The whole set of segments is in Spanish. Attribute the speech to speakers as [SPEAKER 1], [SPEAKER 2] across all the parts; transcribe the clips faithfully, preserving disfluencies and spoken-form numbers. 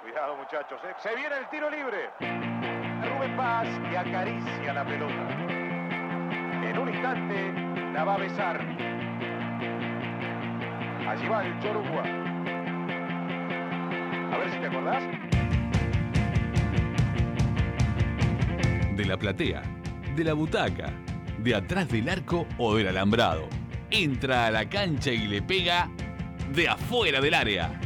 [SPEAKER 1] Cuidado, muchachos, ¿eh? Se viene el tiro libre. Rubén Paz que acaricia la pelota. En un instante la va a besar. Allí va el Chorugua. A ver si te acordás.
[SPEAKER 2] De la platea, de la butaca, de atrás del arco o del alambrado. Entra a la cancha y le pega de afuera del área.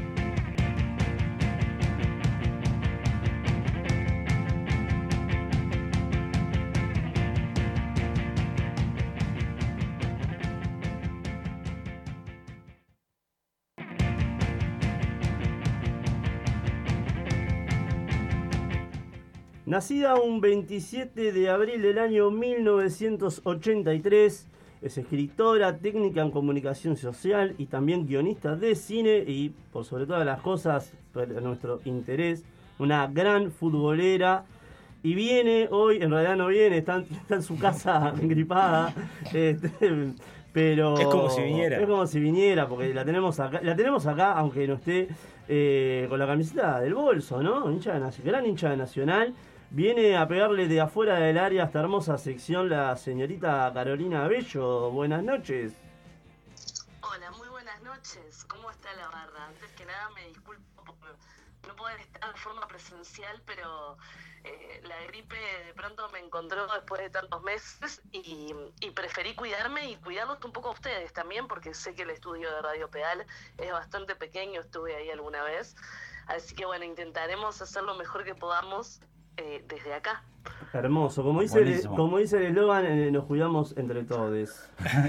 [SPEAKER 3] Nacida un veintisiete de abril del año mil novecientos ochenta y tres, es escritora, técnica en comunicación social y también guionista de cine y, por sobre todas las cosas, por nuestro interés, una gran futbolera. Y viene hoy, en realidad no viene, está, está en su casa gripada, este, pero
[SPEAKER 4] es como si viniera.
[SPEAKER 3] Es como si viniera, porque la tenemos acá, la tenemos acá aunque no esté eh, con la camiseta del bolso, ¿no? Hincha de, gran hincha de Nacional. Viene a pegarle de afuera del área a esta hermosa sección la señorita Carolina Bello. Buenas noches.
[SPEAKER 5] Hola, muy buenas noches. ¿Cómo está la barra? Antes que nada me disculpo por no poder estar de forma presencial, pero eh, la gripe de pronto me encontró después de tantos meses y, y preferí cuidarme y cuidarlos un poco a ustedes también, porque sé que el estudio de Radio Pedal es bastante pequeño, estuve ahí alguna vez. Así que bueno, intentaremos hacer lo mejor que podamos Eh, desde acá.
[SPEAKER 3] Hermoso, como dice el, como dice el eslogan, eh, nos cuidamos entre todos.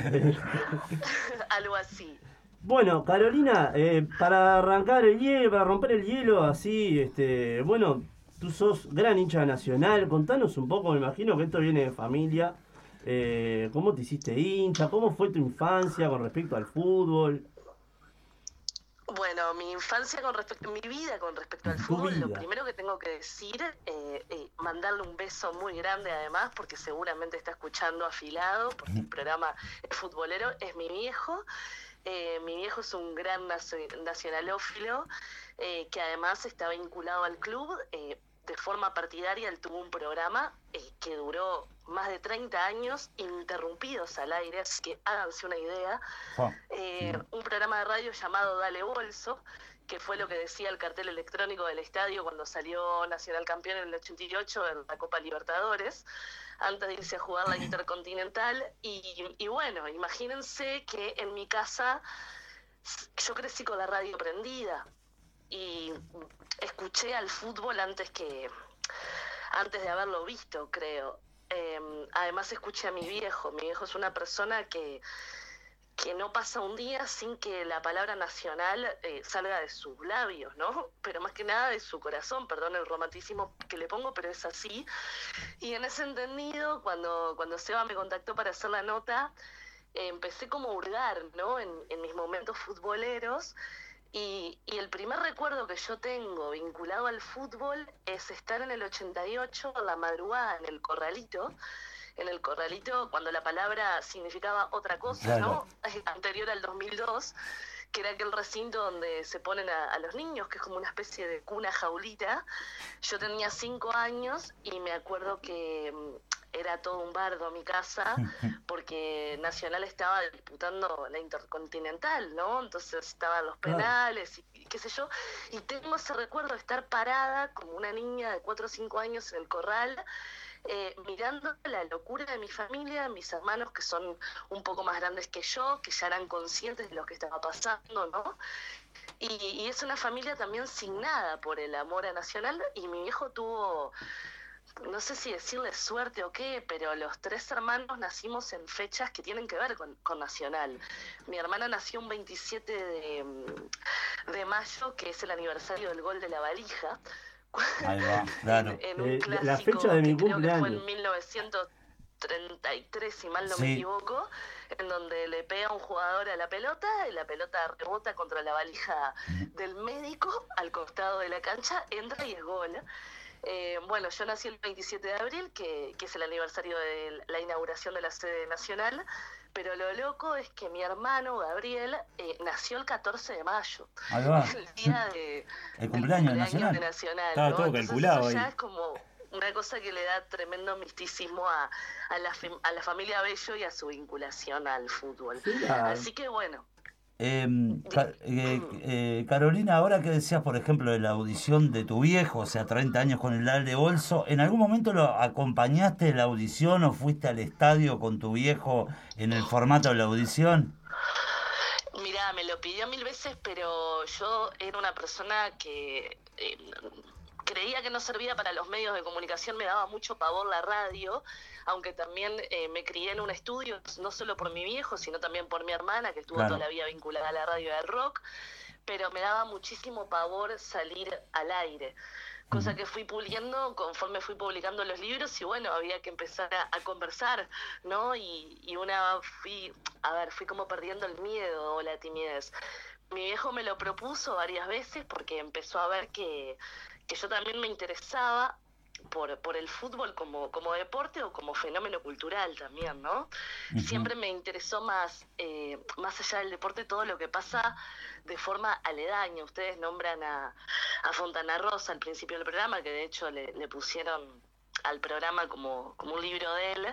[SPEAKER 5] Algo así.
[SPEAKER 3] Bueno, Carolina, eh, para arrancar el hielo, para romper el hielo, así, este, bueno, tú sos gran hincha nacional, contanos un poco, me imagino que esto viene de familia, eh, ¿cómo te hiciste hincha? ¿Cómo fue tu infancia con respecto al fútbol?
[SPEAKER 5] Bueno, mi infancia con respecto, mi vida con respecto al fútbol, lo primero que tengo que decir, eh, eh, mandarle un beso muy grande además, porque seguramente está escuchando Afilado, porque el programa es futbolero, es mi viejo. Eh, mi viejo es un gran nacionalófilo, eh, que además está vinculado al club. Eh, de forma partidaria, él tuvo un programa eh, que duró más de treinta años interrumpidos al aire, así que háganse una idea. Oh, eh, sí. Un programa de radio llamado Dale Bolso, que fue lo que decía el cartel electrónico del estadio cuando salió Nacional campeón en el ochenta y ocho en la Copa Libertadores, antes de irse a jugar la Intercontinental. Y, y bueno, imagínense que en mi casa yo crecí con la radio prendida y escuché al fútbol antes que antes de haberlo visto, creo. Eh, además escuché a mi viejo. Mi viejo es una persona que que no pasa un día sin que la palabra nacional eh, salga de sus labios, ¿no? Pero más que nada de su corazón, perdón el romanticismo que le pongo, pero es así. Y en ese entendido, cuando, cuando Seba me contactó para hacer la nota, eh, empecé como a hurgar, ¿no? En, en mis momentos futboleros. Y, y el primer recuerdo que yo tengo vinculado al fútbol es estar en el ochenta y ocho, a la madrugada, en el Corralito, en el Corralito, cuando la palabra significaba otra cosa, claro, ¿no? Anterior al dos mil dos, que era aquel recinto donde se ponen a, a los niños, que es como una especie de cuna jaulita. Yo tenía cinco años y me acuerdo que era todo un bardo mi casa, porque Nacional estaba disputando la Intercontinental, ¿no? Entonces estaban los penales y, y qué sé yo, y tengo ese recuerdo de estar parada como una niña de cuatro o cinco años en el corral, Eh, mirando la locura de mi familia, mis hermanos que son un poco más grandes que yo, que ya eran conscientes de lo que estaba pasando, ¿no? Y, y es una familia también signada por el amor a Nacional, y mi viejo tuvo, no sé si decirle suerte o qué, pero los tres hermanos nacimos en fechas que tienen que ver con, con Nacional. Mi hermana nació un veintisiete de, de mayo, que es el aniversario del gol de la valija.
[SPEAKER 4] Ahí va, claro.
[SPEAKER 5] en, en un
[SPEAKER 3] eh,
[SPEAKER 5] clásico
[SPEAKER 3] la fecha de mi
[SPEAKER 5] que creo
[SPEAKER 3] cumpleaños.
[SPEAKER 5] que fue en mil novecientos treinta y tres, si mal no
[SPEAKER 4] Sí.
[SPEAKER 5] me equivoco, en donde le pega un jugador a la pelota y la pelota rebota contra la valija del médico al costado de la cancha, entra y es gol. Eh, bueno, yo nací el veintisiete de abril, que, que es el aniversario de la inauguración de la sede nacional, Pero lo loco es que mi hermano Gabriel eh, nació el catorce de mayo.
[SPEAKER 4] Ahí va.
[SPEAKER 5] El día de,
[SPEAKER 4] el cumpleaños
[SPEAKER 5] del
[SPEAKER 4] nacional.
[SPEAKER 5] de Nacional.
[SPEAKER 6] Estaba
[SPEAKER 5] ¿no?
[SPEAKER 6] todo
[SPEAKER 5] Entonces
[SPEAKER 6] calculado
[SPEAKER 5] eso ya
[SPEAKER 6] ahí.
[SPEAKER 5] es como una cosa que le da tremendo misticismo a, a, la, a la familia Bello y a su vinculación al fútbol.
[SPEAKER 3] Claro.
[SPEAKER 5] Así que bueno.
[SPEAKER 4] Eh, Ca- eh, eh, Carolina, ahora que decías, por ejemplo, de la audición de tu viejo, o sea, treinta años con el Alde Bolso, ¿en algún momento lo acompañaste en la audición o fuiste al estadio con tu viejo en el formato de la audición?
[SPEAKER 5] Mirá, me lo pidió mil veces, pero yo era una persona que eh, creía que no servía para los medios de comunicación, me daba mucho pavor la radio, aunque también eh, me crié en un estudio, no solo por mi viejo, sino también por mi hermana, que estuvo
[SPEAKER 4] Claro.
[SPEAKER 5] toda la vida vinculada a la radio del rock, pero me daba muchísimo pavor salir al aire. Cosa que fui puliendo conforme fui publicando los libros y bueno, había que empezar a, a conversar, ¿no? Y, y una fui, a ver, fui como perdiendo el miedo o la timidez. Mi viejo me lo propuso varias veces porque empezó a ver que, que yo también me interesaba por, por el fútbol como, como deporte o como fenómeno cultural también, ¿no?
[SPEAKER 4] Ujú.
[SPEAKER 5] Siempre me interesó más, eh, más allá del deporte, todo lo que pasa de forma aledaña. Ustedes nombran a, a Fontana Rosa al principio del programa, que de hecho le, le pusieron al programa como, como un libro de él,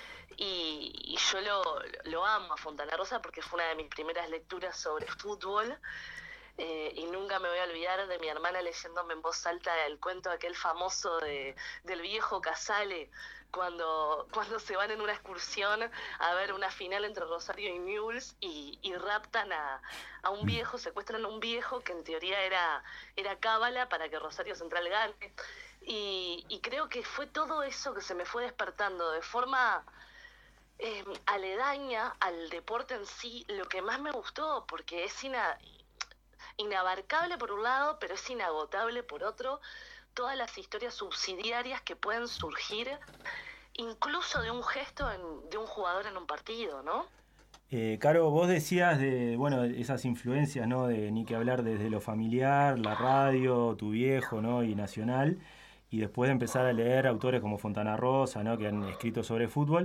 [SPEAKER 5] y, y yo lo, lo amo a Fontana Rosa porque fue una de mis primeras lecturas sobre fútbol. Eh, y nunca me voy a olvidar de mi hermana leyéndome en voz alta el cuento aquel famoso de, del viejo Casale, cuando, cuando se van en una excursión a ver una final entre Rosario y Newell's y, y raptan a, a un viejo, secuestran a un viejo que en teoría era, era cábala para que Rosario Central gane. Y, y creo que fue todo eso que se me fue despertando de forma eh, aledaña al deporte en sí, lo que más me gustó, porque es ina, inabarcable por un lado, pero es inagotable por otro, todas las historias subsidiarias que pueden surgir, incluso de un gesto en, de un jugador en un partido, ¿no?
[SPEAKER 6] Eh, Caro, vos decías de, bueno, esas influencias, ¿no? De ni que hablar desde lo familiar, la radio, tu viejo, ¿no? Y Nacional, y después de empezar a leer autores como Fontana Rosa, ¿no? Que han escrito sobre fútbol,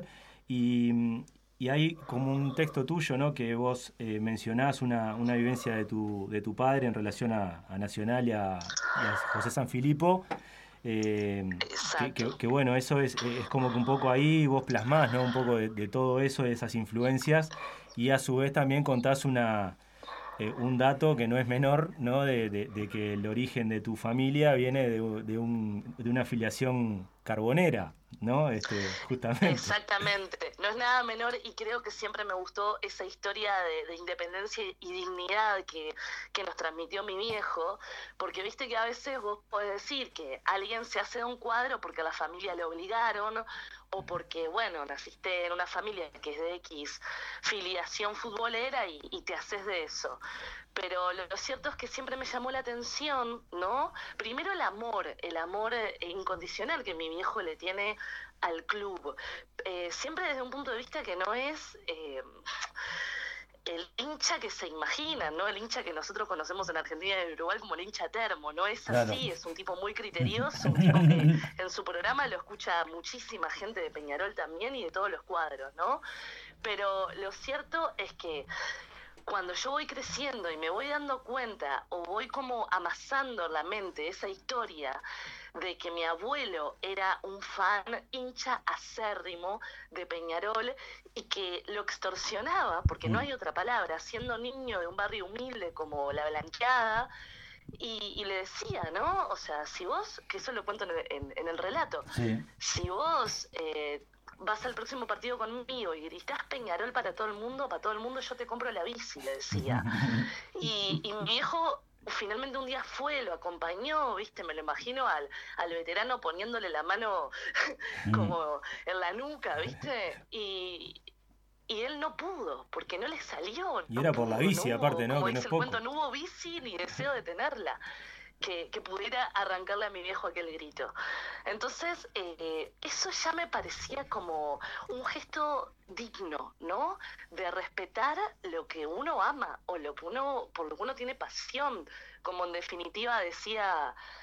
[SPEAKER 6] y, y hay como un texto tuyo, ¿no? Que vos eh, mencionás una, una vivencia de tu, de tu padre en relación a, a Nacional y a, y a José Sanfilippo. Eh, que, que, que bueno, eso es, es como que un poco ahí vos plasmás, ¿no? Un poco de, de todo eso, de esas influencias, y a su vez también contás una, eh, un dato que no es menor, ¿no? De, de, de que el origen de tu familia viene de, de, un, de una afiliación carbonera, ¿no? Este, justamente.
[SPEAKER 5] Exactamente, no es nada menor y creo que siempre me gustó esa historia de, de independencia y dignidad que, que nos transmitió mi viejo, porque viste que a veces vos podés decir que alguien se hace de un cuadro porque a la familia le obligaron o porque, bueno, naciste en una familia que es de X filiación futbolera y, y te haces de eso. Pero lo, lo cierto es que siempre me llamó la atención, ¿no? Primero el amor, el amor eh, incondicional que mi viejo le tiene al club. Eh, siempre desde un punto de vista que no es eh, el hincha que se imagina, ¿no? El hincha que nosotros conocemos en Argentina y en Uruguay como el hincha termo, no es
[SPEAKER 4] Claro.
[SPEAKER 5] así, es un tipo muy criterioso, un tipo que en su programa lo escucha muchísima gente de Peñarol también y de todos los cuadros, ¿no? Pero lo cierto es que cuando yo voy creciendo y me voy dando cuenta o voy como amasando en la mente esa historia de que mi abuelo era un fan hincha acérrimo de Peñarol y que lo extorsionaba, porque no hay otra palabra, siendo niño de un barrio humilde como La Blanqueada, y, y le decía, ¿no? O sea, si vos, que eso lo cuento en, en, en el relato,
[SPEAKER 4] Sí.
[SPEAKER 5] si vos eh, vas al próximo partido conmigo y gritás Peñarol para todo el mundo, para todo el mundo yo te compro la bici, le decía. Y, y mi viejo finalmente un día fue, lo acompañó, viste, me lo imagino al, al veterano poniéndole la mano como en la nuca, viste, y... Y él no pudo, porque no le salió.
[SPEAKER 6] Y
[SPEAKER 5] no
[SPEAKER 6] era por
[SPEAKER 5] pudo,
[SPEAKER 6] la bici,
[SPEAKER 5] no hubo,
[SPEAKER 6] aparte, ¿no?
[SPEAKER 5] Como
[SPEAKER 6] Que no
[SPEAKER 5] dice
[SPEAKER 6] es
[SPEAKER 5] el
[SPEAKER 6] poco.
[SPEAKER 5] cuento, no hubo bici ni deseo de tenerla, que, que pudiera arrancarle a mi viejo aquel grito. Entonces, eh, eso ya me parecía como un gesto digno, ¿no? De respetar lo que uno ama o lo que uno, por lo que uno tiene pasión, como en definitiva decía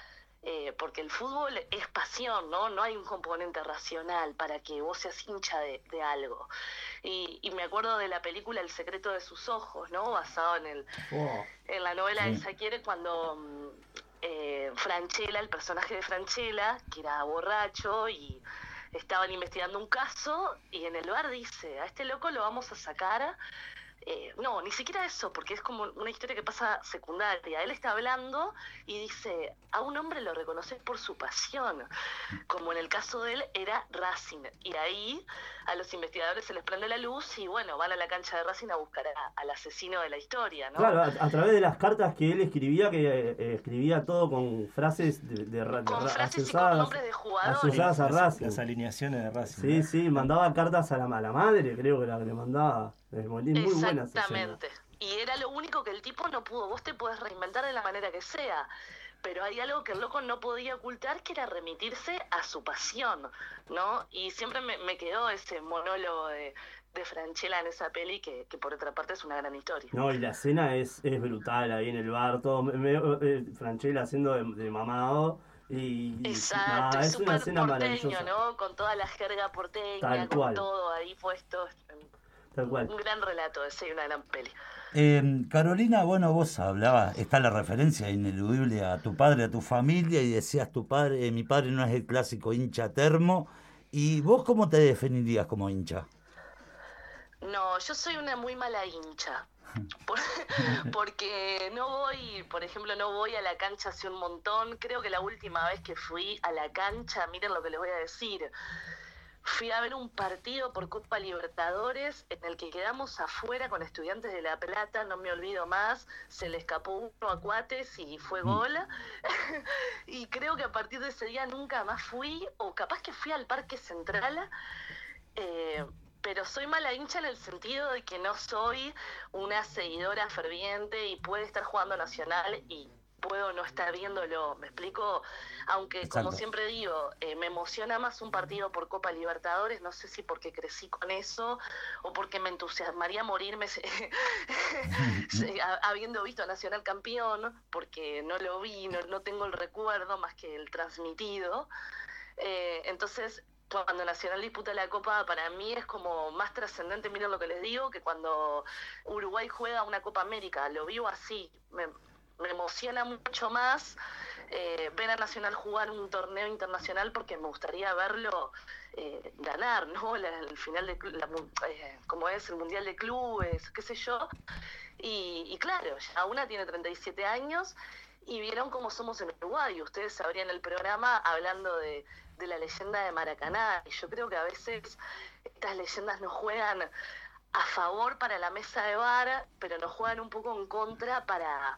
[SPEAKER 5] Eh, porque el fútbol es pasión, ¿no? No hay un componente racional para que vos seas hincha de, de algo. Y, y me acuerdo de la película El secreto de sus ojos, ¿no? Basado en el
[SPEAKER 3] Oh.
[SPEAKER 5] en la novela
[SPEAKER 4] Sí.
[SPEAKER 5] de Saquiere, cuando eh, Franchella, el personaje de Franchella, que era borracho y estaban investigando un caso, y en el bar dice, a este loco lo vamos a sacar. Eh, no, ni siquiera eso, porque es como una historia que pasa secundaria. Él está hablando y dice, a un hombre lo reconoces por su pasión, como en el caso de él era Racing. Y ahí a los investigadores se les prende la luz y bueno, van a la cancha de Racing a buscar a, al asesino de la historia, ¿no?
[SPEAKER 3] Claro, a, a través de las cartas que él escribía, que eh, escribía todo con frases de, de, de,
[SPEAKER 5] Con
[SPEAKER 3] de
[SPEAKER 5] frases y con
[SPEAKER 3] asociadas,
[SPEAKER 5] nombres de jugadores.
[SPEAKER 3] asociadas a
[SPEAKER 6] Las,
[SPEAKER 3] Racing.
[SPEAKER 6] las alineaciones de Racing.
[SPEAKER 3] Sí,
[SPEAKER 6] ¿no?
[SPEAKER 3] sí, mandaba cartas a la, a la madre, creo que era que le mandaba. Es muy, muy buena esa escena.
[SPEAKER 5] Exactamente. Y era lo único que el tipo no pudo. Vos te podés reinventar de la manera que sea, pero hay algo que el loco no podía ocultar, que era remitirse a su pasión, ¿no? Y siempre me, me quedó ese monólogo de, de Franchella en esa peli, que, que por otra parte es una gran historia.
[SPEAKER 3] No, y la escena es, es brutal ahí en el bar, todo, me, me, eh, Franchella haciendo de, de mamado. Y, y
[SPEAKER 5] Exacto,
[SPEAKER 3] nada,
[SPEAKER 5] y
[SPEAKER 3] es una
[SPEAKER 5] súper
[SPEAKER 3] escena
[SPEAKER 5] porteño,
[SPEAKER 3] maravillosa.
[SPEAKER 5] ¿no? Con toda la jerga porteña,
[SPEAKER 3] Tal
[SPEAKER 5] con
[SPEAKER 3] cual.
[SPEAKER 5] todo ahí puesto.
[SPEAKER 3] Tal cual.
[SPEAKER 5] Un gran relato ese y una gran peli.
[SPEAKER 4] Eh, Carolina, bueno, vos hablabas, está la referencia ineludible a tu padre, a tu familia, y decías, tu padre, eh, mi padre no es el clásico hincha termo. ¿Y vos cómo te definirías como hincha?
[SPEAKER 5] No, yo soy una muy mala hincha. Por- porque no voy, por ejemplo, no voy a la cancha hace un montón. Creo que la última vez que fui a la cancha, miren lo que les voy a decir, fui a ver un partido por Copa Libertadores en el que quedamos afuera con Estudiantes de La Plata, no me olvido más, se le escapó uno a Cuates y fue gol. Y creo que a partir de ese día nunca más fui, o capaz que fui al Parque Central. Eh, pero soy mala hincha en el sentido de que no soy una seguidora ferviente y puede estar jugando Nacional y puedo no estar viéndolo, ¿me explico? Aunque,
[SPEAKER 4] Exacto.
[SPEAKER 5] como siempre digo, eh, me emociona más un partido por Copa Libertadores, no sé si porque crecí con eso o porque me entusiasmaría morirme habiendo visto a Nacional campeón, porque no lo vi, no, no tengo el recuerdo más que el transmitido. Eh, entonces, cuando Nacional disputa la Copa, para mí es como más trascendente, miren lo que les digo, que cuando Uruguay juega una Copa América. Lo vivo así, me, me emociona mucho más eh, ver a Nacional jugar un torneo internacional, porque me gustaría verlo eh, ganar, ¿no? La, el final de la, eh, como es el Mundial de Clubes, qué sé yo. Y, y claro, ya una tiene treinta y siete años y vieron cómo somos en Uruguay. Ustedes abrían el programa hablando de, de la leyenda de Maracaná, y yo creo que a veces estas leyendas nos juegan a favor para la mesa de bar, pero nos juegan un poco en contra para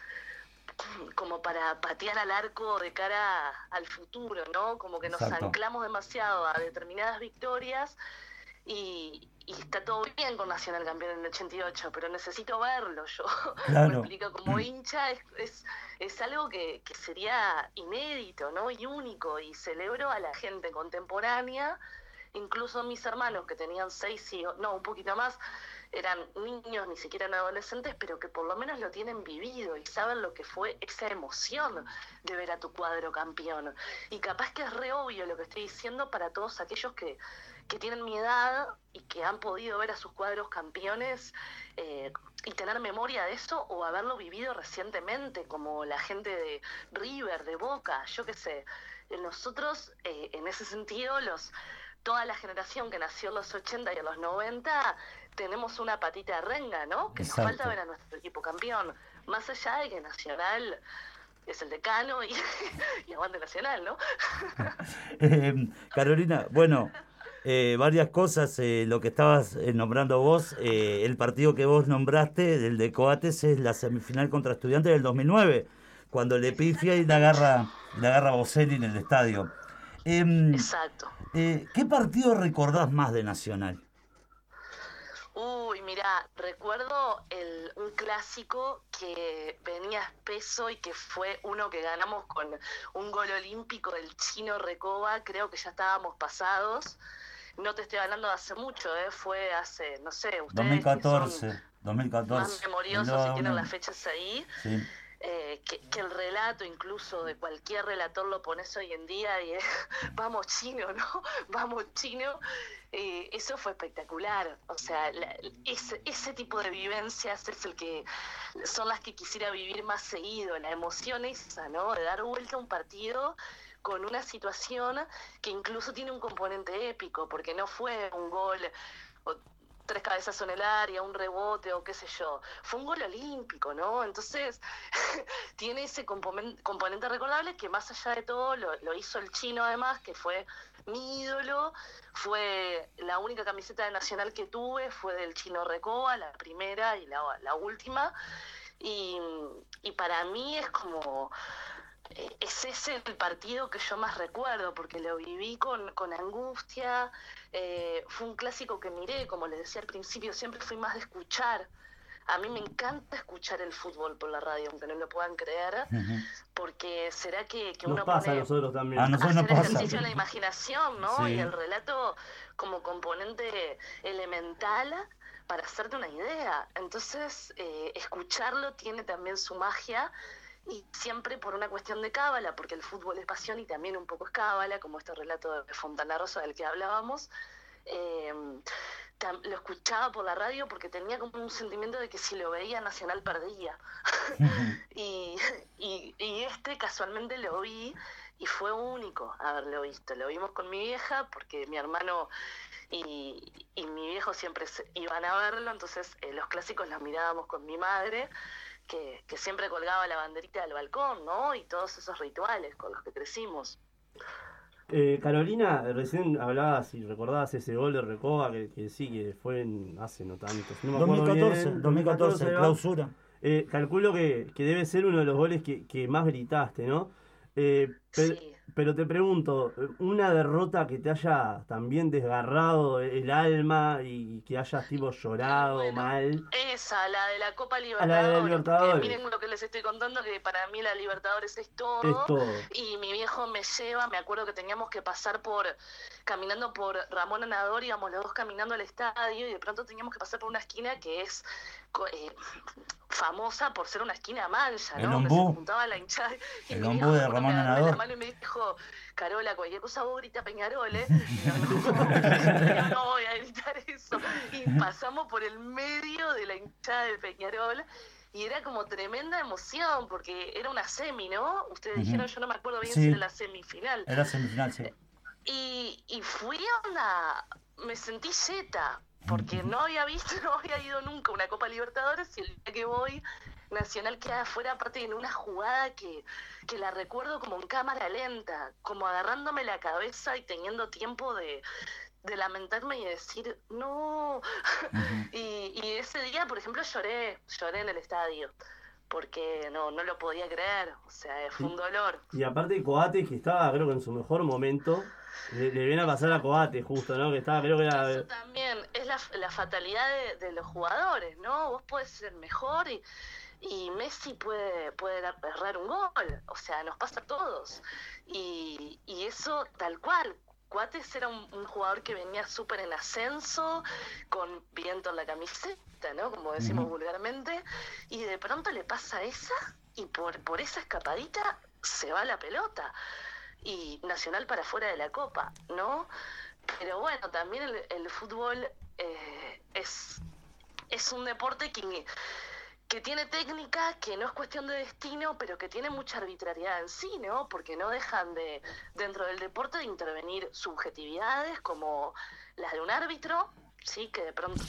[SPEAKER 5] como para patear al arco de cara al futuro, ¿no? Como que nos
[SPEAKER 4] Exacto.
[SPEAKER 5] anclamos demasiado a determinadas victorias y, y está todo bien con Nacional campeón en el ochenta y ocho, pero necesito verlo yo.
[SPEAKER 4] Claro.
[SPEAKER 5] Me explico, como hincha es, es, es algo que, que sería inédito, ¿no? Y único, y celebro a la gente contemporánea, incluso mis hermanos que tenían seis y no, un poquito más, eran niños, ni siquiera eran adolescentes, pero que por lo menos lo tienen vivido y saben lo que fue esa emoción de ver a tu cuadro campeón. Y capaz que es re obvio lo que estoy diciendo para todos aquellos que, que tienen mi edad y que han podido ver a sus cuadros campeones eh, y tener memoria de eso, o haberlo vivido recientemente, como la gente de River, de Boca, yo qué sé. Nosotros, eh, en ese sentido, los toda la generación que nació en los ochenta y en los noventa, tenemos una patita de renga, ¿no? Que
[SPEAKER 4] Exacto.
[SPEAKER 5] nos falta ver a nuestro equipo campeón. Más allá de que Nacional es el decano y, y aguante Nacional, ¿no?
[SPEAKER 4] Eh, Carolina, bueno, eh, varias cosas. Eh, lo que estabas eh, nombrando vos, eh, el partido que vos nombraste, del de Coates, es la semifinal contra Estudiantes del dos mil nueve, cuando le pifia y la agarra, la agarra Boselli en el estadio. Eh,
[SPEAKER 5] Exacto.
[SPEAKER 4] eh, ¿Qué partido recordás más de Nacional?
[SPEAKER 5] Uy, mira, recuerdo el, un clásico que venía espeso y que fue uno que ganamos con un gol olímpico del Chino Recoba. Creo que ya estábamos pasados. No te estoy hablando de hace mucho, ¿eh? Fue hace, no sé, ustedes
[SPEAKER 4] dos mil catorce,
[SPEAKER 5] que son
[SPEAKER 4] dos mil catorce.
[SPEAKER 5] más memoriosos y tienen las fechas ahí.
[SPEAKER 4] Sí.
[SPEAKER 5] Eh, que, que el relato incluso de cualquier relator lo pones hoy en día y es vamos chino, ¿no? Vamos chino. Eh, eso fue espectacular. O sea, la, ese, ese tipo de vivencias es el que son las que quisiera vivir más seguido. La emoción esa, ¿no? De dar vuelta a un partido con una situación que incluso tiene un componente épico, porque no fue un gol... O, tres cabezas en el área, un rebote o qué sé yo. Fue un gol olímpico, ¿no? Entonces, tiene ese componente, componente recordable que más allá de todo lo, lo hizo el chino además, que fue mi ídolo. Fue la única camiseta de Nacional que tuve, fue del Chino Recoba, la primera y la, la última. Y, y para mí es como... Es ese el partido que yo más recuerdo, porque lo viví con, con angustia. Eh, fue un clásico que miré, como les decía al principio, siempre fui más de escuchar. A mí me encanta escuchar el fútbol por la radio, aunque no lo puedan creer, uh-huh. porque será que, que
[SPEAKER 3] nos
[SPEAKER 5] uno
[SPEAKER 3] pasa
[SPEAKER 5] pone
[SPEAKER 3] a nosotros también.
[SPEAKER 4] A nosotros
[SPEAKER 5] hacer
[SPEAKER 4] nos pasa.
[SPEAKER 5] ejercicio en la imaginación, ¿no?
[SPEAKER 4] Sí.
[SPEAKER 5] Y el relato como componente elemental para hacerte una idea. Entonces, eh, escucharlo tiene también su magia. Y siempre por una cuestión de cábala, porque el fútbol es pasión y también un poco es cábala, como este relato de Fontana Rosa del que hablábamos. Eh, tam, lo escuchaba por la radio porque tenía como un sentimiento de que si lo veía Nacional perdía. y, y, y este casualmente lo vi y fue único haberlo visto. Lo vimos con mi vieja porque mi hermano y, y mi viejo siempre se, iban a verlo, entonces eh, los clásicos los mirábamos con mi madre. Que, que siempre colgaba la banderita del balcón, ¿no? Y todos esos rituales con los que crecimos.
[SPEAKER 3] Eh, Carolina, recién hablabas y recordabas ese gol de Recoba que, que sí, que fue en, hace no tanto. No me
[SPEAKER 4] dos mil catorce,
[SPEAKER 3] bien,
[SPEAKER 4] dos mil catorce, clausura.
[SPEAKER 3] Eh, calculo que, que debe ser uno de los goles que, que más gritaste, ¿no? Eh, pe-
[SPEAKER 5] sí.
[SPEAKER 3] Pero te pregunto, una derrota que te haya también desgarrado el alma y que hayas tipo llorado
[SPEAKER 5] bueno,
[SPEAKER 3] mal.
[SPEAKER 5] Esa, la de la Copa
[SPEAKER 3] A
[SPEAKER 5] Libertadores.
[SPEAKER 3] la de la Libertadores.
[SPEAKER 5] Miren lo que les estoy contando, que para mí la Libertadores es todo.
[SPEAKER 3] Es todo.
[SPEAKER 5] Y mi viejo me lleva, me acuerdo que teníamos que pasar por, caminando por Ramón Anador, íbamos los dos caminando al estadio y de pronto teníamos que pasar por una esquina que es eh, famosa por ser una esquina mancha, ¿no?
[SPEAKER 4] El
[SPEAKER 5] Donde se
[SPEAKER 4] ombú.
[SPEAKER 5] juntaba la hinchada. Y
[SPEAKER 4] El
[SPEAKER 5] mi
[SPEAKER 4] ombú
[SPEAKER 5] viejo
[SPEAKER 4] de
[SPEAKER 5] me
[SPEAKER 4] Ramón
[SPEAKER 5] agarró
[SPEAKER 4] Anador.
[SPEAKER 5] la mano y me dijo, Carola, cualquier cosa vos grita Peñarol, ¿eh? Yo no voy a gritar eso. Y pasamos por el medio de la hinchada de Peñarol y era como tremenda emoción porque era una semi, ¿no? Ustedes
[SPEAKER 4] Uh-huh.
[SPEAKER 5] dijeron, yo no me acuerdo bien
[SPEAKER 4] Sí.
[SPEAKER 5] si era la semifinal.
[SPEAKER 4] Era semifinal, sí.
[SPEAKER 5] Y, y fui a una... Me sentí zeta, porque no había visto, no había ido nunca a una Copa Libertadores y el día que voy, Nacional queda afuera, aparte en una jugada que, que la recuerdo como en cámara lenta, como agarrándome la cabeza y teniendo tiempo de, de lamentarme y decir, no. Uh-huh. y, y ese día, por ejemplo, lloré, lloré en el estadio. Porque no, no lo podía creer, o sea, fue un dolor.
[SPEAKER 3] Y aparte Coates, que estaba creo que en su mejor momento, le, le viene a pasar a Coates justo, ¿no? Que estaba, creo que era...
[SPEAKER 5] Eso también es la, la fatalidad de, de los jugadores, ¿no? Vos podés ser mejor y, y Messi puede, puede errar un gol, o sea, nos pasa a todos. Y, y eso tal cual. Coates era un, un jugador que venía súper en ascenso, con viento en la camiseta, ¿no? Como decimos uh-huh. vulgarmente, y de pronto le pasa esa, y por, por esa escapadita se va la pelota. Y Nacional para afuera de la Copa, ¿no? Pero bueno, también el, el fútbol eh, es, es un deporte que... que tiene técnica, que no es cuestión de destino, pero que tiene mucha arbitrariedad en sí, ¿no? Porque no dejan de, dentro del deporte, de intervenir subjetividades como las de un árbitro, sí, que de pronto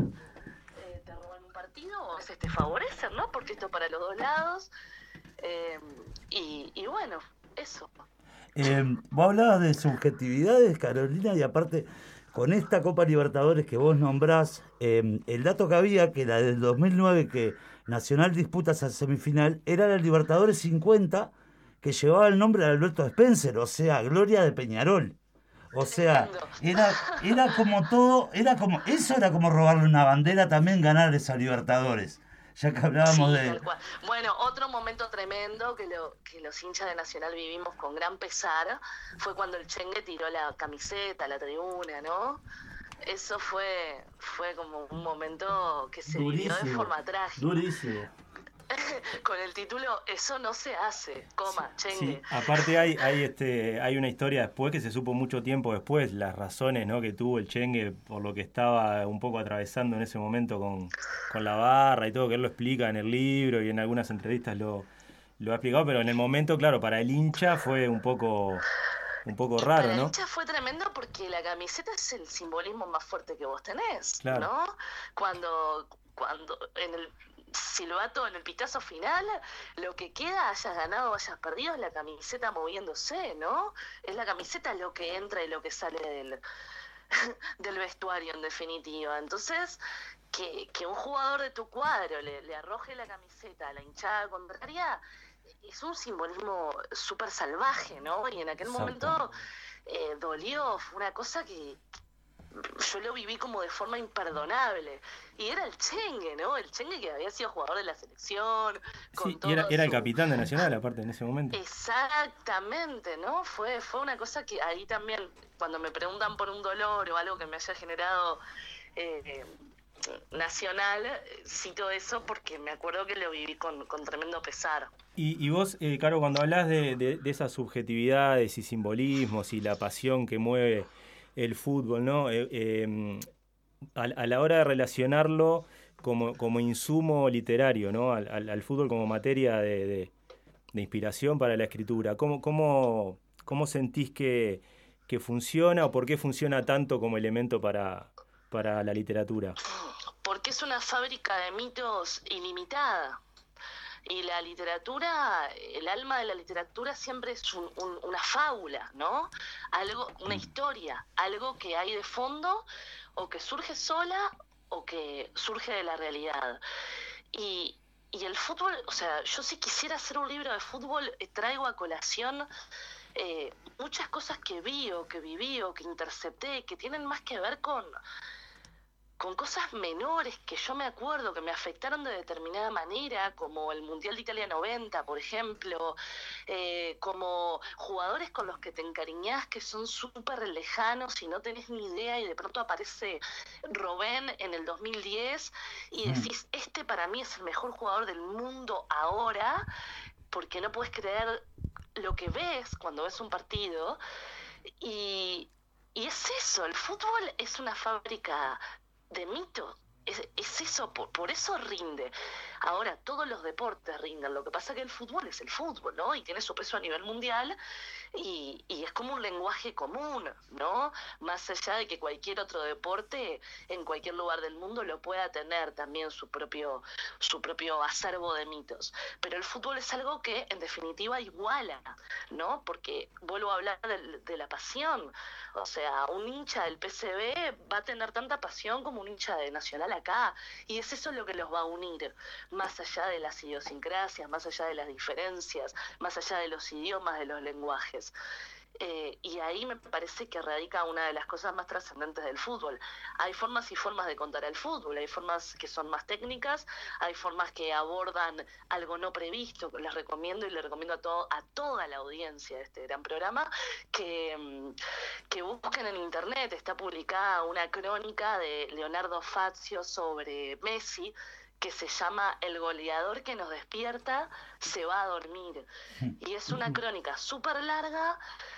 [SPEAKER 5] eh, te roban un partido, o a veces te favorecen, ¿no? Porque esto para los dos lados. Eh, y, y bueno, eso.
[SPEAKER 4] Eh, vos hablabas de subjetividades, Carolina, y aparte... Con esta Copa Libertadores que vos nombrás, eh, el dato que había, que la del dos mil nueve que Nacional disputa esa semifinal, era la Libertadores cincuenta, que llevaba el nombre de Alberto Spencer, o sea, Gloria de Peñarol. O sea, era, era como todo, era como, eso era como robarle una bandera también, ganar esa Libertadores. Ya que hablábamos
[SPEAKER 5] sí,
[SPEAKER 4] de...
[SPEAKER 5] Tal cual. Bueno, otro momento tremendo que, lo, que los hinchas de Nacional vivimos con gran pesar fue cuando el Chengue tiró la camiseta a la tribuna, ¿no? Eso fue fue como un momento que se
[SPEAKER 3] durísimo,
[SPEAKER 5] vivió de forma trágica.
[SPEAKER 3] Durísimo.
[SPEAKER 5] con el título Eso no se hace, coma,
[SPEAKER 6] Sí,
[SPEAKER 5] chengue.
[SPEAKER 6] aparte hay, hay, este, hay una historia después que se supo mucho tiempo después, las razones, ¿no?, que tuvo el Chengue por lo que estaba un poco atravesando en ese momento con, con la barra y todo, que él lo explica en el libro y en algunas entrevistas lo, lo ha explicado, pero en el momento, claro, para el hincha fue un poco, un poco
[SPEAKER 5] Y
[SPEAKER 6] raro,
[SPEAKER 5] para el
[SPEAKER 6] ¿no?
[SPEAKER 5] hincha fue tremendo porque la camiseta es el simbolismo más fuerte que vos tenés,
[SPEAKER 6] Claro.
[SPEAKER 5] ¿no? Cuando, cuando en el silbato, en el pitazo final, lo que queda, hayas ganado o hayas perdido, es la camiseta moviéndose, ¿no? Es la camiseta lo que entra y lo que sale del, del vestuario, en definitiva. Entonces, que, que un jugador de tu cuadro le, le arroje la camiseta a la hinchada contraria es un simbolismo súper salvaje, ¿no? Y en aquel
[SPEAKER 4] Exacto.
[SPEAKER 5] momento eh, dolió, fue una cosa que yo lo viví como de forma imperdonable. Y era el Chengue, ¿no? El Chengue que había sido jugador de la selección. Con
[SPEAKER 6] Sí, y era,
[SPEAKER 5] todo
[SPEAKER 6] era el
[SPEAKER 5] su-
[SPEAKER 6] capitán de Nacional, aparte, en ese momento.
[SPEAKER 5] Exactamente, ¿no? Fue, fue una cosa que ahí también, cuando me preguntan por un dolor o algo que me haya generado eh, Nacional, eh, cito eso porque me acuerdo que lo viví con, con tremendo pesar.
[SPEAKER 6] Y, y vos, eh, Caro, cuando hablas de, de, de esas subjetividades y simbolismos y la pasión que mueve el fútbol, ¿no? Eh, eh, a, a la hora de relacionarlo como, como insumo literario, ¿no? Al, al, al fútbol como materia de, de, de inspiración para la escritura, ¿cómo, cómo, cómo sentís que, que funciona o por qué funciona tanto como elemento para, para la literatura?
[SPEAKER 5] Porque es una fábrica de mitos ilimitada. Y la literatura, el alma de la literatura siempre es un, un, una fábula, ¿no? Algo, una historia, algo que hay de fondo o que surge sola o que surge de la realidad. Y, y el fútbol, o sea, yo si quisiera hacer un libro de fútbol, eh, traigo a colación eh, muchas cosas que vi o que viví o que intercepté, que tienen más que ver con... con cosas menores que yo me acuerdo que me afectaron de determinada manera, como el Mundial de Italia noventa, por ejemplo, eh, como jugadores con los que te encariñás que son súper lejanos y no tenés ni idea y de pronto aparece Robben en el dos mil diez y decís, este para mí es el mejor jugador del mundo ahora, porque no puedes creer lo que ves cuando ves un partido. Y, y es eso, el fútbol es una fábrica de mitos, es, es eso, por, por eso rinde. Ahora, todos los deportes rinden, lo que pasa es que el fútbol es el fútbol, ¿no? Y tiene su peso a nivel mundial y, y es como un lenguaje común, ¿no? Más allá de que cualquier otro deporte en cualquier lugar del mundo lo pueda tener también su propio, su propio acervo de mitos. Pero el fútbol es algo que en definitiva iguala, ¿no? Porque vuelvo a hablar de, de la pasión. O sea, un hincha del P S V va a tener tanta pasión como un hincha de Nacional acá, y es eso lo que los va a unir, más allá de las idiosincrasias, más allá de las diferencias, más allá de los idiomas, de los lenguajes. Eh, y ahí me parece que radica una de las cosas más trascendentes del fútbol. Hay formas y formas de contar el fútbol, hay formas que son más técnicas, hay formas que abordan algo no previsto. Les recomiendo y le recomiendo a, todo, a toda la audiencia de este gran programa que, que busquen en internet. Está publicada una crónica de Leonardo Fazio sobre Messi, que se llama El goleador que nos despierta se va a dormir. Y es una crónica súper larga,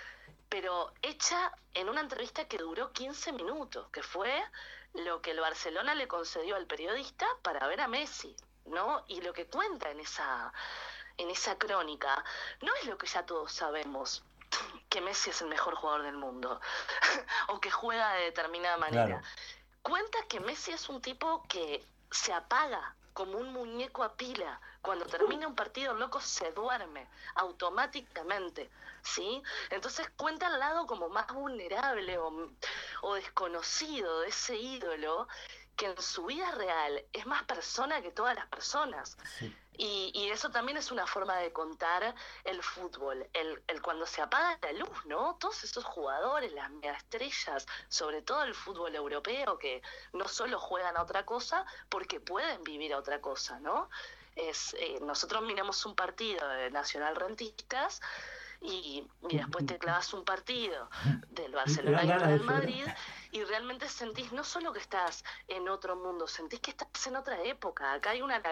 [SPEAKER 5] pero hecha en una entrevista que duró quince minutos, que fue lo que el Barcelona le concedió al periodista para ver a Messi, ¿no? Y lo que cuenta en esa, en esa crónica no es lo que ya todos sabemos, que Messi es el mejor jugador del mundo, o que juega de determinada manera.
[SPEAKER 4] Claro.
[SPEAKER 5] Cuenta que Messi es un tipo que se apaga como un muñeco a pila. Cuando termina un partido, el loco se duerme automáticamente, ¿sí? Entonces cuenta al lado como más vulnerable o, o desconocido de ese ídolo, que en su vida real es más persona que todas las personas.
[SPEAKER 4] Sí.
[SPEAKER 5] Y, y eso también es una forma de contar el fútbol, el, el cuando se apaga la luz, ¿no? Todos esos jugadores, las megaestrellas, sobre todo el fútbol europeo, que no solo juegan a otra cosa, porque pueden vivir a otra cosa, ¿no? Es, eh, nosotros miramos un partido de Nacional Rentistas y, y después te clavas un partido del Barcelona y del Real Madrid y realmente sentís no solo que estás en otro mundo, sentís que estás en otra época. Acá hay una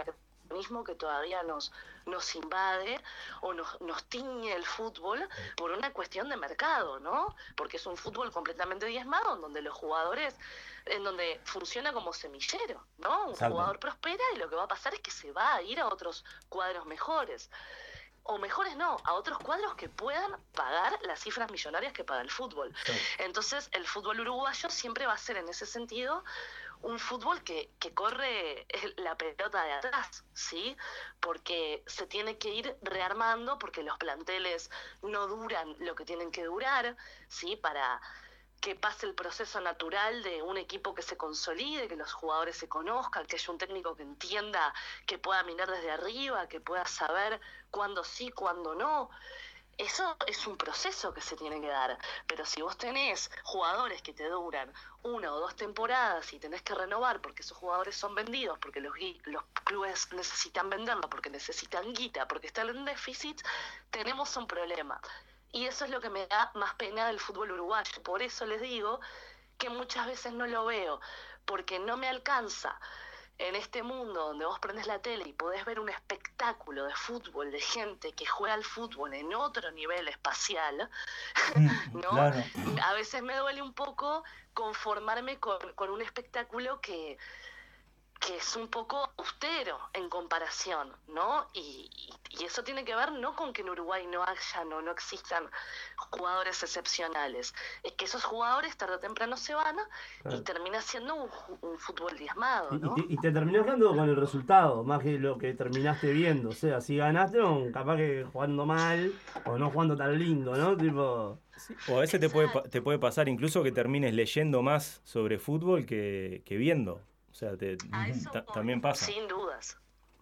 [SPEAKER 5] negacionismo que todavía nos, nos invade o nos, nos tiñe el fútbol por una cuestión de mercado, ¿no? Porque es un fútbol completamente diezmado, en donde los jugadores, en donde funciona como semillero, ¿no? Un
[SPEAKER 4] Exacto.
[SPEAKER 5] jugador prospera y lo que va a pasar es que se va a ir a otros cuadros mejores. O mejores no, a otros cuadros que puedan pagar las cifras millonarias que paga el fútbol.
[SPEAKER 3] Sí.
[SPEAKER 5] Entonces, el fútbol uruguayo siempre va a ser, en ese sentido, un fútbol que, que corre la pelota de atrás, ¿sí? Porque se tiene que ir rearmando, porque los planteles no duran lo que tienen que durar, ¿sí? Para que pase el proceso natural de un equipo que se consolide, que los jugadores se conozcan, que haya un técnico que entienda, que pueda mirar desde arriba, que pueda saber cuándo sí, cuándo no. Eso es un proceso que se tiene que dar, pero si vos tenés jugadores que te duran una o dos temporadas y tenés que renovar porque esos jugadores son vendidos, porque los, los clubes necesitan venderlo, porque necesitan guita, porque están en déficit, tenemos un problema. Y eso es lo que me da más pena del fútbol uruguayo. Por eso les digo que muchas veces no lo veo, porque no me alcanza en este mundo donde vos prendés la tele y podés ver un espectáculo de fútbol, de gente que juega al fútbol en otro nivel espacial, ¿no?
[SPEAKER 4] Claro.
[SPEAKER 5] A veces me duele un poco conformarme con, con un espectáculo que... que es un poco austero en comparación, ¿no? Y, y, y eso tiene que ver no con que en Uruguay no haya, no, no existan jugadores excepcionales, es que esos jugadores tarde o temprano se van
[SPEAKER 3] Claro.
[SPEAKER 5] y termina siendo un, un fútbol diezmado,
[SPEAKER 3] Y,
[SPEAKER 5] ¿no?
[SPEAKER 3] y te, y te terminás quedando con el resultado, más que lo que terminaste viendo. O sea, si ganaste, no, capaz que jugando mal o no jugando tan lindo, ¿no? Tipo...
[SPEAKER 6] Sí, o a veces te puede, pa- te puede pasar incluso que termines leyendo más sobre fútbol que, que viendo. O sea, te,
[SPEAKER 5] A eso
[SPEAKER 6] ta-
[SPEAKER 5] voy,
[SPEAKER 6] también pasa.
[SPEAKER 5] sin dudas.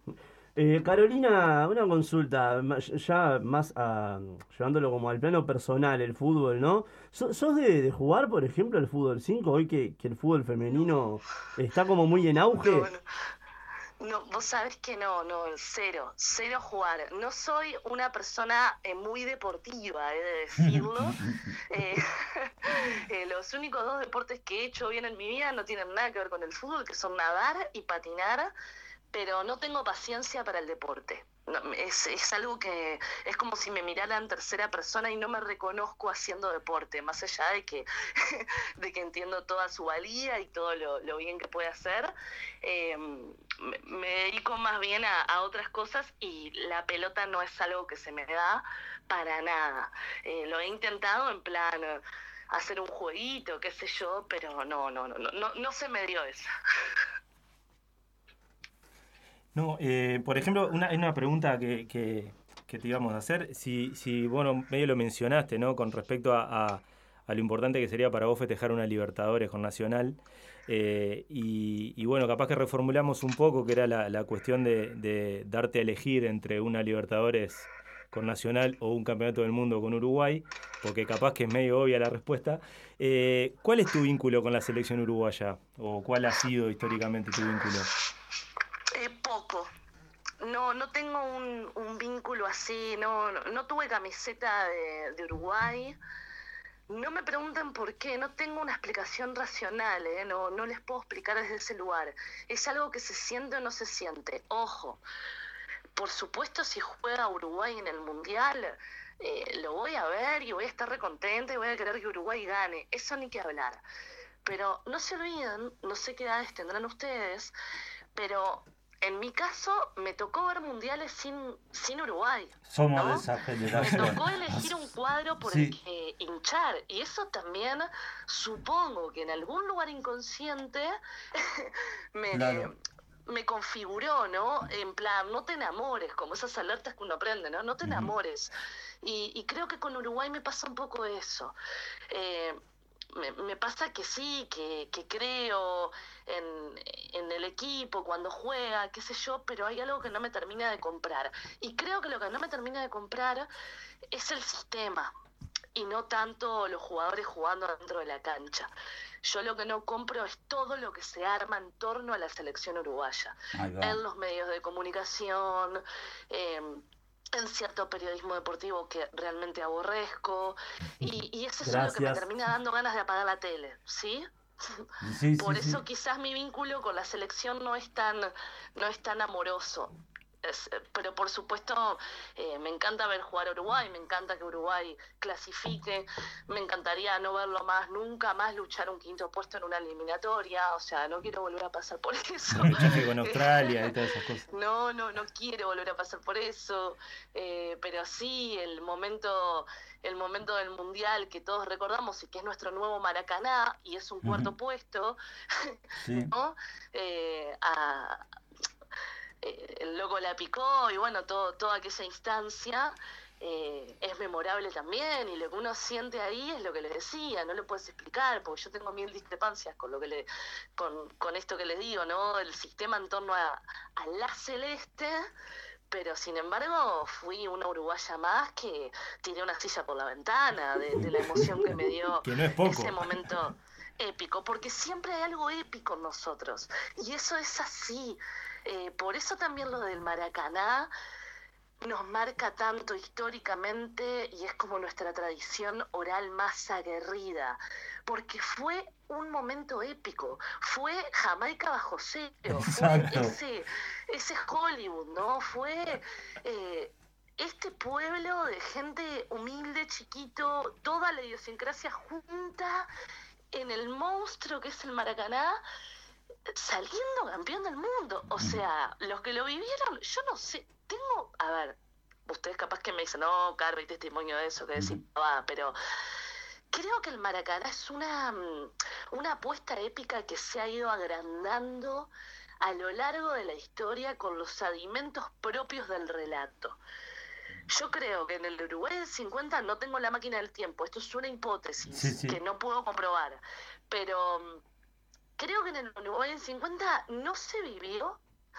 [SPEAKER 3] Eh, Carolina, una consulta, ma- ya más a, llevándolo como al plano personal, el fútbol, ¿no? ¿So- ¿Sos de, de jugar, por ejemplo, el fútbol cinco, hoy que, que el fútbol femenino está como muy en auge?
[SPEAKER 5] No, no. No, vos sabés que no, no, cero, cero jugar. No soy una persona eh, muy deportiva, he de decirlo. eh, eh, los únicos dos deportes que he hecho bien en mi vida no tienen nada que ver con el fútbol, que son nadar y patinar, pero no tengo paciencia para el deporte. No, es, es algo que es como si me mirara en tercera persona y no me reconozco haciendo deporte, más allá de que, de que entiendo toda su valía y todo lo, lo bien que puede hacer. Eh, me, me dedico más bien a, a otras cosas y la pelota no es algo que se me da para nada. Eh, lo he intentado en plan hacer un jueguito, qué sé yo, pero no, no, no, no, no, no se me dio eso.
[SPEAKER 6] No, eh, por ejemplo, una, hay una pregunta que, que, que te íbamos a hacer. Si, si bueno, medio lo mencionaste, ¿no? Con respecto a, a, a lo importante que sería para vos festejar una Libertadores con Nacional. Eh, y, y bueno, capaz que reformulamos un poco, que era la, la cuestión de, de darte a elegir entre una Libertadores con Nacional o un Campeonato del Mundo con Uruguay, porque capaz que es medio obvia la respuesta. Eh, ¿Cuál es tu vínculo con la selección uruguaya? ¿O cuál ha sido históricamente tu vínculo?
[SPEAKER 5] Eh, poco. No, no tengo un, un vínculo así, no, no, no tuve camiseta de, de Uruguay. No me pregunten por qué, no tengo una explicación racional, ¿eh? no, no les puedo explicar desde ese lugar. Es algo que se siente o no se siente. Ojo, por supuesto si juega Uruguay en el Mundial, eh, lo voy a ver y voy a estar recontenta y voy a querer que Uruguay gane. Eso ni que hablar. Pero no se olviden, no sé qué edades tendrán ustedes, pero en mi caso me tocó ver mundiales sin, sin Uruguay.
[SPEAKER 4] Somos
[SPEAKER 5] ¿no?
[SPEAKER 4] de esa
[SPEAKER 5] Me
[SPEAKER 4] generación.
[SPEAKER 5] tocó elegir un cuadro por
[SPEAKER 4] Sí.
[SPEAKER 5] el que hinchar. Y eso también supongo que en algún lugar inconsciente me,
[SPEAKER 4] Claro.
[SPEAKER 5] me configuró, ¿no? En plan, no te enamores, como esas alertas que uno aprende, ¿no? No te
[SPEAKER 4] Ujú.
[SPEAKER 5] enamores. Y, y creo que con Uruguay me pasa un poco eso. Eh, Me, me pasa que sí, que, que creo en, en el equipo cuando juega, qué sé yo, pero hay algo que no me termina de comprar. Y creo que lo que no me termina de comprar es el sistema y no tanto los jugadores jugando dentro de la cancha. Yo lo que no compro es todo lo que se arma en torno a la selección uruguaya.
[SPEAKER 4] Ahí va.
[SPEAKER 5] En los medios de comunicación, eh, en cierto periodismo deportivo que realmente aborrezco, y, y eso es lo que me
[SPEAKER 3] Gracias.
[SPEAKER 5] termina dando ganas de apagar la tele, ¿sí?
[SPEAKER 4] Sí,
[SPEAKER 5] Por
[SPEAKER 4] sí,
[SPEAKER 5] eso
[SPEAKER 4] sí.
[SPEAKER 5] quizás mi vínculo con la selección no es tan, no es tan amoroso. Es, pero por supuesto eh, me encanta ver jugar a Uruguay, me encanta que Uruguay clasifique, me encantaría no verlo más, nunca más luchar un quinto puesto en una eliminatoria, o sea, no quiero volver a pasar por eso.
[SPEAKER 6] El rechaje con Australia y todas esas cosas.
[SPEAKER 5] No, no, no quiero volver a pasar por eso, eh, pero sí el momento, el momento del Mundial que todos recordamos y que es nuestro nuevo Maracaná y es un cuarto uh-huh. puesto, sí. ¿no? Eh, a, el loco la picó y bueno, todo, toda aquella instancia eh, es memorable también y lo que uno siente ahí es lo que les decía, no lo puedes explicar porque yo tengo mil discrepancias con lo que le, con, con esto que les digo, ¿no? El sistema en torno a, a la celeste, pero sin embargo fui una uruguaya más que tiré una silla por la ventana de, de la emoción que me dio
[SPEAKER 6] que no es poco.
[SPEAKER 5] Ese momento épico, porque siempre hay algo épico en nosotros y eso es así. Eh, por eso también lo del Maracaná nos marca tanto históricamente y es como nuestra tradición oral más aguerrida, porque fue un momento épico, fue Jamaica bajo cero, fue ese, ese Hollywood, ¿no? Fue eh, este pueblo de gente humilde, chiquito, toda la idiosincrasia junta en el monstruo que es el Maracaná, saliendo campeón del mundo. O sea, los que lo vivieron, yo no sé, tengo, a ver, ustedes capaz que me dicen, no, Carve, testimonio de eso, que decís, va, pero creo que el Maracaná es una, una apuesta épica que se ha ido agrandando a lo largo de la historia con los sedimentos propios del relato. Yo creo que en el Uruguay del cincuenta no tengo la máquina del tiempo, esto es una hipótesis sí, sí. que no puedo comprobar, pero creo que en el Uruguay del cincuenta no se vivió,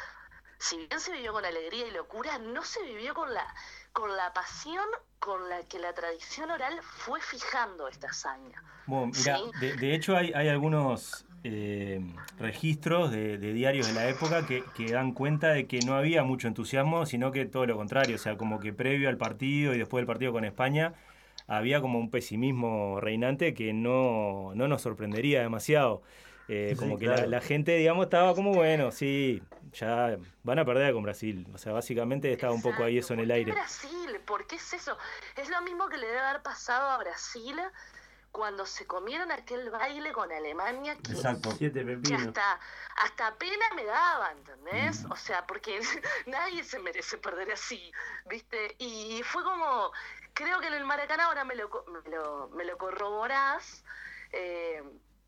[SPEAKER 5] si bien se vivió con alegría y locura, no se vivió con la, con la pasión con la que la tradición oral fue fijando esta hazaña.
[SPEAKER 6] Bueno, mira, ¿sí? de, de hecho hay, hay algunos eh, registros de, de diarios de la época que, que dan cuenta de que no había mucho entusiasmo, sino que todo lo contrario, o sea, como que previo al partido y después del partido con España, había como un pesimismo reinante que no, no nos sorprendería demasiado. Eh, como sí, que claro. la, la gente, digamos, estaba como, bueno, sí, ya van a perder con Brasil. O sea, básicamente estaba un poco ahí eso en el aire.
[SPEAKER 5] ¿Por qué Brasil? ¿Por qué es eso? Es lo mismo que le debe haber pasado a Brasil cuando se comieron aquel baile con Alemania, que,
[SPEAKER 3] Exacto. Siete
[SPEAKER 5] que hasta, hasta pena me daba, ¿entendés? Mm. O sea, porque nadie se merece perder así, ¿viste? Y fue como, creo que en el Maracaná, ahora me lo, me lo, me lo corroborás, eh,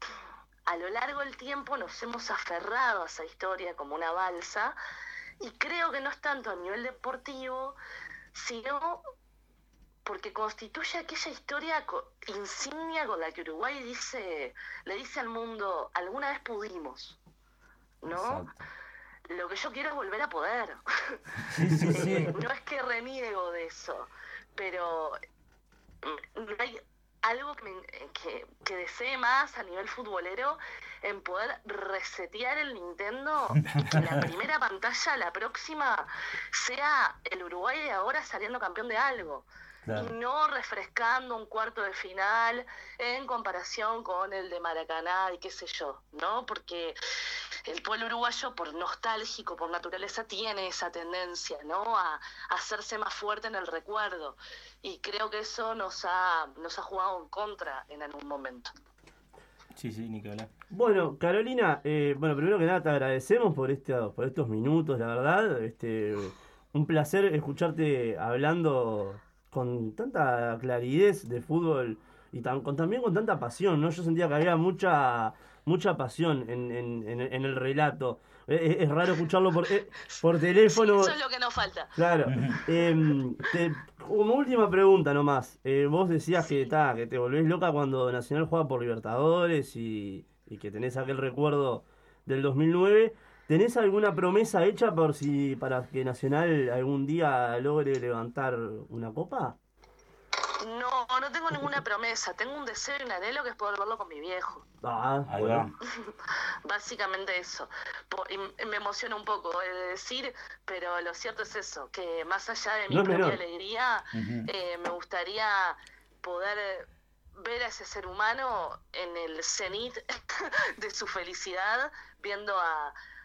[SPEAKER 5] a lo largo del tiempo nos hemos aferrado a esa historia como una balsa y creo que no es tanto a nivel deportivo, sino porque constituye aquella historia insignia con la que Uruguay dice, le dice al mundo, alguna vez pudimos, ¿no? Exacto. Lo que yo quiero es volver a poder.
[SPEAKER 3] Sí, sí, sí.
[SPEAKER 5] eh, no es que reniego de eso, pero hay algo que, me, que, que desee más a nivel futbolero en poder resetear el Nintendo y que la primera pantalla, la próxima, sea el Uruguay de ahora saliendo campeón de algo. Claro. Y no refrescando un cuarto de final en comparación con el de Maracaná y qué sé yo, ¿no? Porque el pueblo uruguayo, por nostálgico, por naturaleza, tiene esa tendencia, ¿no? A, a hacerse más fuerte en el recuerdo. Y creo que eso nos ha, nos ha jugado en contra en algún momento.
[SPEAKER 6] Sí, sí, ni que hablar.
[SPEAKER 3] Bueno, Carolina, eh, bueno, primero que nada te agradecemos por, este, por estos minutos, la verdad. Este, un placer escucharte hablando con tanta claridad de fútbol y tan, con, también con tanta pasión, ¿no? Yo sentía que había mucha mucha pasión en, en, en, en el relato. Es, es raro escucharlo por, eh, por teléfono.
[SPEAKER 5] Sí, eso es lo que nos falta.
[SPEAKER 3] Claro. eh, te, como última pregunta nomás, eh, vos decías sí. que, ta, que te volvés loca cuando Nacional juega por Libertadores y, y que tenés aquel recuerdo del dos mil nueve. ¿Tenés alguna promesa hecha por si para que Nacional algún día logre levantar una copa?
[SPEAKER 5] No, no tengo ninguna promesa. Tengo un deseo y un anhelo que es poder verlo con mi viejo.
[SPEAKER 3] Ah, ahí va.
[SPEAKER 5] Básicamente eso. Y me emociona un poco de decir, pero lo cierto es eso, que más allá de mi no propia alegría, uh-huh. eh, me gustaría poder ver a ese ser humano en el cenit de su felicidad, viendo a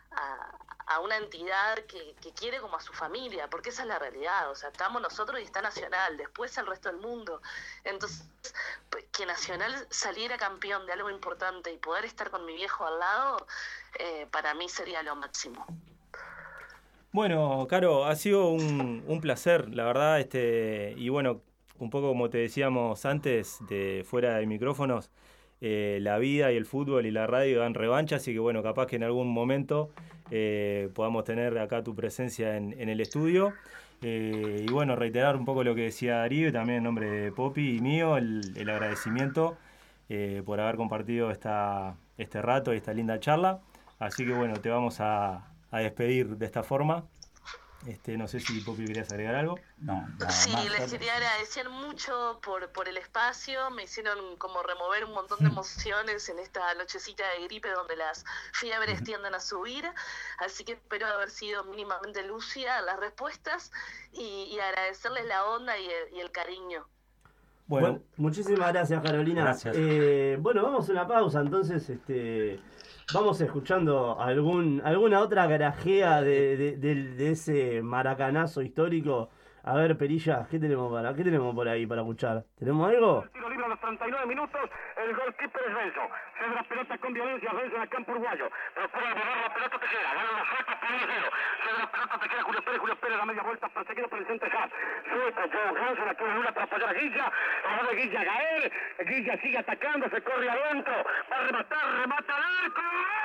[SPEAKER 5] a, a una entidad que, que quiere como a su familia, porque esa es la realidad. O sea, estamos nosotros y está Nacional, después el resto del mundo. Entonces, que Nacional saliera campeón de algo importante y poder estar con mi viejo al lado, eh, para mí sería lo máximo.
[SPEAKER 6] Bueno, Caro, ha sido un, un placer, la verdad, este y bueno, un poco como te decíamos antes, de fuera de micrófonos, eh, la vida y el fútbol y la radio dan revancha, así que bueno, capaz que en algún momento eh, podamos tener acá tu presencia en, en el estudio. Eh, y bueno, reiterar un poco lo que decía Darío, y también en nombre de Poppy y mío, el, el agradecimiento eh, por haber compartido esta, este rato y esta linda charla. Así que bueno, te vamos a, a despedir de esta forma. Este, no sé si Poppy querías agregar algo.
[SPEAKER 4] No, nada
[SPEAKER 5] Sí,
[SPEAKER 4] más.
[SPEAKER 5] les quería agradecer mucho por, por el espacio, me hicieron como remover un montón de emociones en esta nochecita de gripe donde las fiebres tienden a subir, así que espero haber sido mínimamente lúcida en las respuestas y, y agradecerles la onda y el, y el cariño.
[SPEAKER 3] Bueno,
[SPEAKER 6] Bueno,
[SPEAKER 3] muchísimas gracias, Carolina.
[SPEAKER 4] Gracias.
[SPEAKER 3] Eh, bueno, vamos a una pausa, entonces, este, vamos escuchando algún alguna otra garajea de, de, de, de ese maracanazo histórico. A ver, Perilla, ¿qué tenemos para qué tenemos por ahí para escuchar? ¿Tenemos algo?
[SPEAKER 1] El tiro libre a los treinta y nueve minutos, el goalkeeper es Renzo. Cede la pelota con violencia, Renzo en el campo uruguayo. Procura borrar la pelota Tejera, gana los suecos por uno cero. Cede la pelota Tejera, Julio Pérez, Julio Pérez, la media vuelta, perseguido por el centro Haas. Sueco, Joe Hansen, aquí en Lula para apoyar a Guilla. Ahora de Guilla Gael, Guilla sigue atacando, se corre adentro, va a rematar, remata al arco.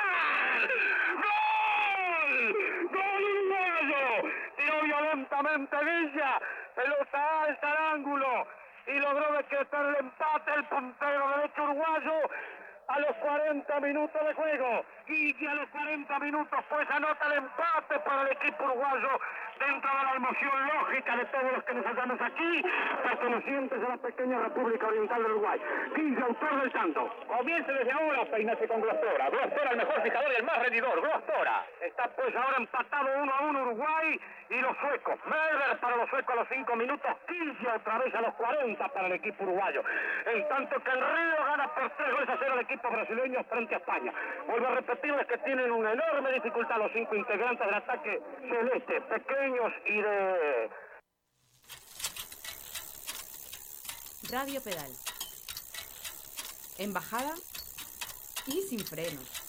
[SPEAKER 1] ¡Gol! ¡Gol uruguayo! Tiró violentamente Guilla, pelota alta al ángulo y logró decretar el empate el puntero derecho uruguayo a los cuarenta minutos de juego. Guille a los cuarenta minutos pues anota el empate para el equipo uruguayo dentro de la emoción lógica de todos los que nos hallamos aquí, pertenecientes a la pequeña República Oriental del Uruguay. Guille, autor del tanto. Comience desde ahora, peinase con Glostora. Glostora, el mejor fijador y el más rendidor. Glostora. Está pues ahora empatado uno a uno Uruguay y los suecos. Merder para los suecos a los cinco minutos. Guille otra vez a los cuarenta para el equipo uruguayo. En tanto que el Río gana por tres goles a cero al equipo brasileño frente a España. Vuelvo a repetirles que tienen una enorme dificultad los cinco integrantes del ataque celeste, pequeños y de...
[SPEAKER 7] Radio Pedal. En bajada y sin frenos.